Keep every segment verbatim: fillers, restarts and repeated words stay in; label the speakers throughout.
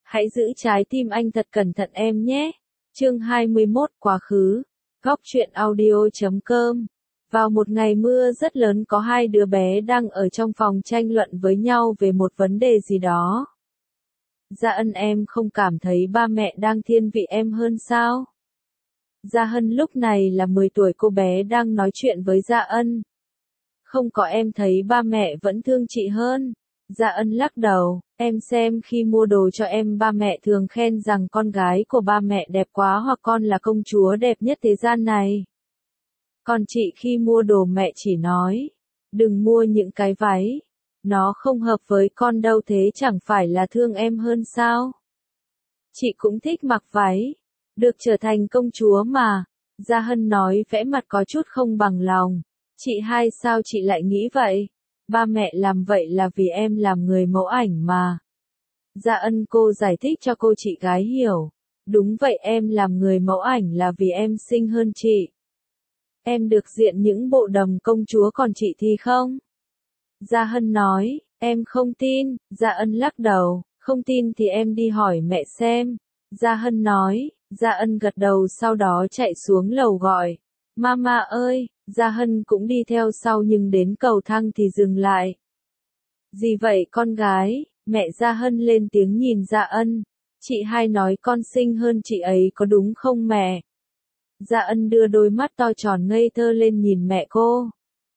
Speaker 1: Hãy giữ trái tim anh thật cẩn thận em nhé. Chương hai mươi mốt Quá khứ. Góc truyện audio chấm com. Vào một ngày mưa rất lớn có hai đứa bé đang ở trong phòng tranh luận với nhau về một vấn đề gì đó. Gia Ân, em không cảm thấy ba mẹ đang thiên vị em hơn sao? Gia Hân lúc này là mười tuổi, cô bé đang nói chuyện với Gia Ân. Không có, em thấy ba mẹ vẫn thương chị hơn. Gia Ân lắc đầu, em xem khi mua đồ cho em ba mẹ thường khen rằng con gái của ba mẹ đẹp quá hoặc con là công chúa đẹp nhất thế gian này. Còn chị khi mua đồ mẹ chỉ nói, đừng mua những cái váy, nó không hợp với con đâu, thế chẳng phải là thương em hơn sao? Chị cũng thích mặc váy, được trở thành công chúa mà. Gia Hân nói vẻ mặt có chút không bằng lòng. Chị hai, sao chị lại nghĩ vậy? Ba mẹ làm vậy là vì em làm người mẫu ảnh mà. Gia Ân, cô giải thích cho cô chị gái hiểu. Đúng vậy, em làm người mẫu ảnh là vì em xinh hơn chị. Em được diện những bộ đầm công chúa, còn chị thì không. Gia Hân nói, em không tin. Gia Ân lắc đầu, không tin thì em đi hỏi mẹ xem. Gia Hân nói. Gia Ân gật đầu, sau đó chạy xuống lầu gọi, Mama ơi. Gia Hân cũng đi theo sau nhưng đến cầu thang thì dừng lại. Gì vậy con gái? Mẹ Gia Hân lên tiếng nhìn Gia Ân. Chị hai nói con xinh hơn chị ấy có đúng không mẹ? Gia Ân đưa đôi mắt to tròn ngây thơ lên nhìn mẹ cô.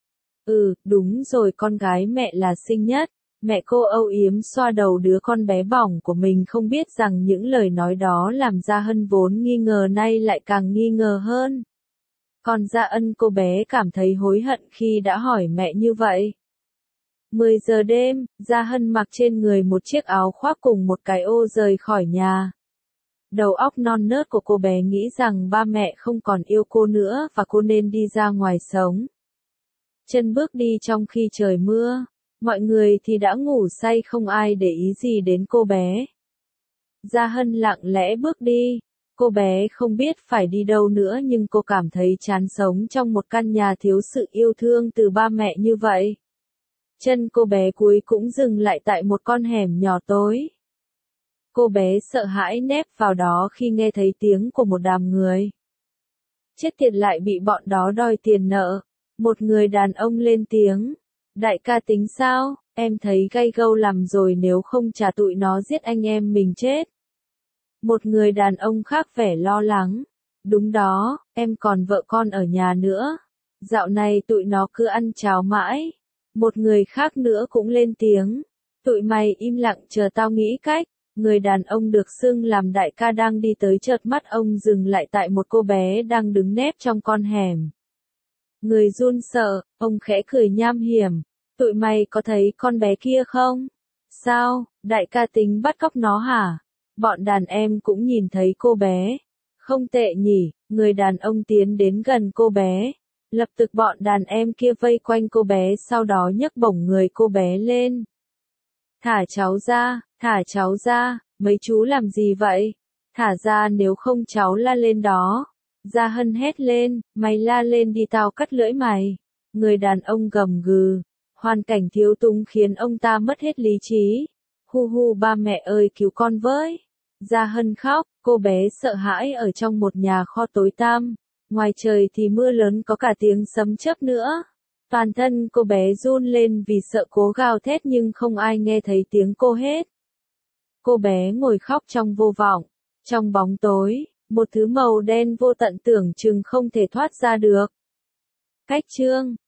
Speaker 1: Ừ, đúng rồi, con gái mẹ là xinh nhất. Mẹ cô âu yếm xoa đầu đứa con bé bỏng của mình, không biết rằng những lời nói đó làm Gia Hân vốn nghi ngờ nay lại càng nghi ngờ hơn. Còn Gia Ân, cô bé cảm thấy hối hận khi đã hỏi mẹ như vậy. mười giờ đêm, Gia Hân mặc trên người một chiếc áo khoác cùng một cái ô rời khỏi nhà. Đầu óc non nớt của cô bé nghĩ rằng ba mẹ không còn yêu cô nữa và cô nên đi ra ngoài sống. Chân bước đi trong khi trời mưa, mọi người thì đã ngủ say, không ai để ý gì đến cô bé. Gia Hân lặng lẽ bước đi. Cô bé không biết phải đi đâu nữa nhưng cô cảm thấy chán sống trong một căn nhà thiếu sự yêu thương từ ba mẹ như vậy. Chân cô bé cuối cũng dừng lại tại một con hẻm nhỏ tối. Cô bé sợ hãi nép vào đó khi nghe thấy tiếng của một đám người. Chết tiệt, lại bị bọn đó đòi tiền nợ. Một người đàn ông lên tiếng. Đại ca tính sao? Em thấy gay gâu lắm rồi, nếu không trả tụi nó giết anh em mình chết. Một người đàn ông khác vẻ lo lắng. Đúng đó, em còn vợ con ở nhà nữa. Dạo này tụi nó cứ ăn cháo mãi. Một người khác nữa cũng lên tiếng. Tụi mày im lặng chờ tao nghĩ cách. Người đàn ông được xưng làm đại ca đang đi tới, chợt mắt ông dừng lại tại một cô bé đang đứng nép trong con hẻm. Người run sợ, ông khẽ cười nham hiểm. Tụi mày có thấy con bé kia không? Sao, đại ca tính bắt cóc nó hả? Bọn đàn em cũng nhìn thấy cô bé. Không tệ nhỉ. Người đàn ông tiến đến gần cô bé. Lập tức bọn đàn em kia vây quanh cô bé, sau đó nhấc bổng người cô bé lên. Thả cháu ra, thả cháu ra, mấy chú làm gì vậy? Thả ra, nếu không cháu la lên đó. Gia Hân hét lên, mày la lên đi tao cắt lưỡi mày. Người đàn ông gầm gừ. Hoàn cảnh thiếu túng khiến ông ta mất hết lý trí. Hu hu, ba mẹ ơi cứu con với. Gia Hân khóc, cô bé sợ hãi ở trong một nhà kho tối tăm. Ngoài trời thì mưa lớn, có cả tiếng sấm chớp nữa. Toàn thân cô bé run lên vì sợ, cố gào thét nhưng không ai nghe thấy tiếng cô hết. Cô bé ngồi khóc trong vô vọng. Trong bóng tối, một thứ màu đen vô tận tưởng chừng không thể thoát ra được. Cách chương